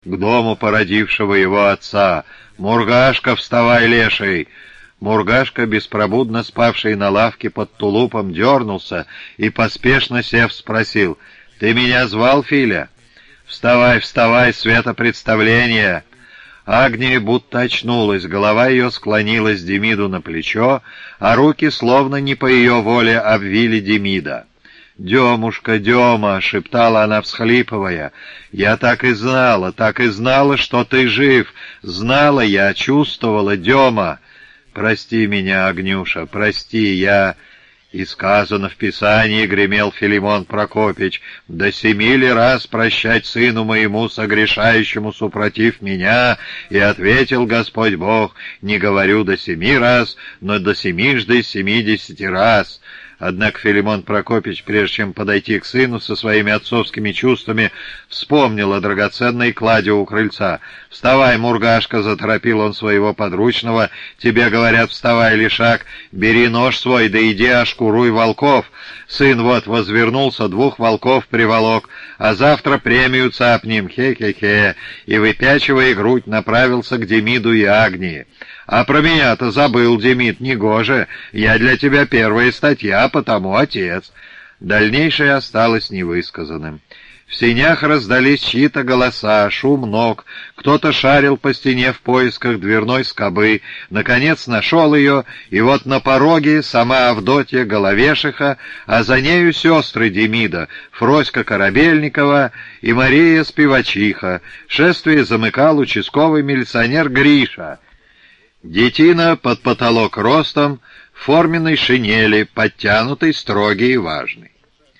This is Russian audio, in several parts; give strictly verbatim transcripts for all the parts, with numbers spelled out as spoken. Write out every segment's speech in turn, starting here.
к дому породившего его отца. «Мургашка, вставай, леший!» Мургашка, беспробудно спавший на лавке под тулупом, дернулся и, поспешно сев, спросил: «Ты меня звал, Филя?» «Вставай, вставай, светопредставление!» Агния будто очнулась, голова ее склонилась Демиду на плечо, а руки, словно не по ее воле, обвили Демида. «Демушка, Дема!» — шептала она, всхлипывая. «Я так и знала, так и знала, что ты жив! Знала я, чувствовала, Дема! Прости меня, Агнюша, прости, я...» «И сказано в Писании, — гремел Филимон Прокопич, — до семи ли раз прощать сыну моему, согрешающему супротив меня? И ответил Господь Бог: не говорю до семи раз, но до семижды семидесяти раз». Однако Филимон Прокопич, прежде чем подойти к сыну со своими отцовскими чувствами, вспомнил о драгоценной кладе у крыльца. «Вставай, Мургашка!» — заторопил он своего подручного. «Тебе говорят, вставай, лишак, бери нож свой, да иди ошкуруй волков. Сын вот возвернулся, двух волков приволок, а завтра премию цапнем, хе-хе-хе!» И, выпячивая грудь, направился к Демиду и Агнии. «А про меня-то забыл, Демид, негоже. Я для тебя первая статья, потому отец». Дальнейшее осталось невысказанным. В сенях раздались чьи-то голоса, шум ног. Кто-то шарил по стене в поисках дверной скобы. Наконец нашел ее, и вот на пороге сама Авдотья Головешиха, а за нею сестры Демида, Фроська Корабельникова и Мария Спивачиха. Шествие замыкал участковый милиционер Гриша. Детина под потолок ростом, в форменной шинели, подтянутый, строгий и важный.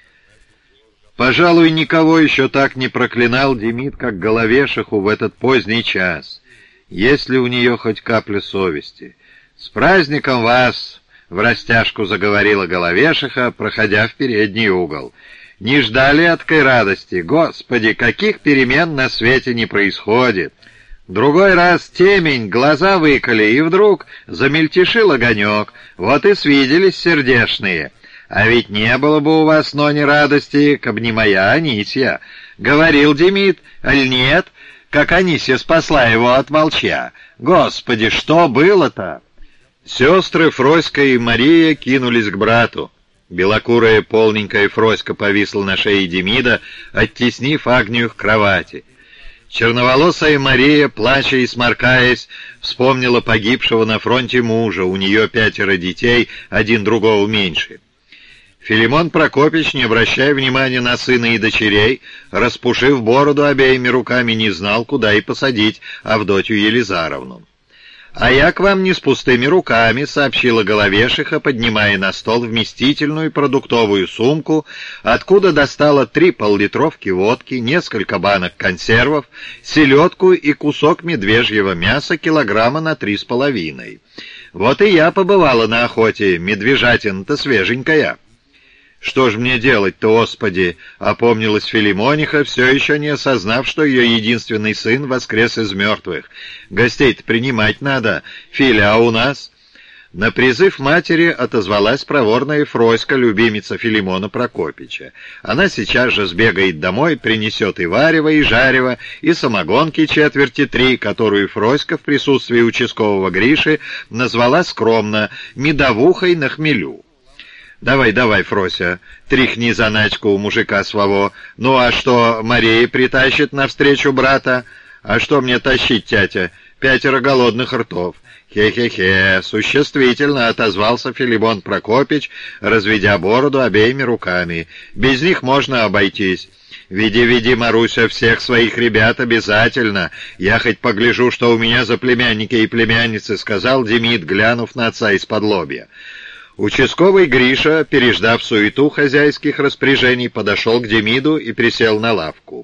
Пожалуй, никого еще так не проклинал Демид, как Головешиху в этот поздний час. Есть ли у нее хоть капля совести? «С праздником вас!» — врастяжку заговорила Головешиха, проходя в передний угол. «Не ждали откой радости? Господи, каких перемен на свете не происходит!» Другой раз темень, глаза выколи, и вдруг замельтешил огонек. Вот и свиделись сердешные. А ведь не было бы у вас, но не радости, каб не моя Анисья. Говорил Демид, аль нет, как Анисья спасла его от волчья. Господи, что было-то? Сестры Фроська и Мария кинулись к брату. Белокурая полненькая Фроська повисла на шее Демида, оттеснив Агнию к кровати. Черноволосая Мария, плача и сморкаясь, вспомнила погибшего на фронте мужа, у нее пятеро детей, один другого меньше. Филимон Прокопич, не обращая внимания на сына и дочерей, распушив бороду обеими руками, не знал, куда и посадить Авдотью Елизаровну. «А я к вам не с пустыми руками», — сообщила Головешиха, поднимая на стол вместительную продуктовую сумку, откуда достала три поллитровки водки, несколько банок консервов, селедку и кусок медвежьего мяса килограмма на три с половиной. «Вот и я побывала на охоте, медвежатина-то свеженькая». «Что ж мне делать-то, Господи?» — опомнилась Филимониха, все еще не осознав, что ее единственный сын воскрес из мертвых. «Гостей-то принимать надо. Филя, а у нас?» На призыв матери отозвалась проворная Фроська, любимица Филимона Прокопича. Она сейчас же сбегает домой, принесет и варево, и жарево, и самогонки четверти три, которую Фроська в присутствии участкового Гриши назвала скромно «медовухой на хмелю». «Давай, давай, Фрося, тряхни заначку у мужика своего. Ну а что, Мария притащит навстречу брата? А что мне тащить, тятя? Пятеро голодных ртов». «Хе-хе-хе», — существительно отозвался Филимон Прокопич, разведя бороду обеими руками. «Без них можно обойтись». «Веди, веди, Маруся, всех своих ребят обязательно. Я хоть погляжу, что у меня за племянники и племянницы», — сказал Демид, глянув на отца из-под лобья. Участковый Гриша, переждав суету хозяйских распоряжений, подошел к Демиду и присел на лавку.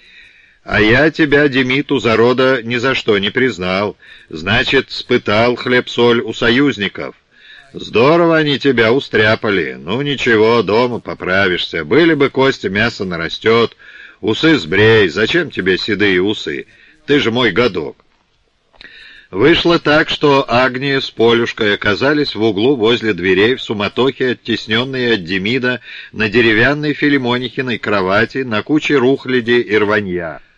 «А я тебя, Демид, у зарода ни за что не признал. Значит, спытал хлеб-соль у союзников. Здорово они тебя устряпали. Ну ничего, дома поправишься. Были бы кости, мясо нарастет. Усы сбрей. Зачем тебе седые усы? Ты же мой годок». Вышло так, что Агния с Полюшкой оказались в углу возле дверей в суматохе, оттесненные от Демида на деревянной Филимонихиной кровати, на куче рухляди и рванья.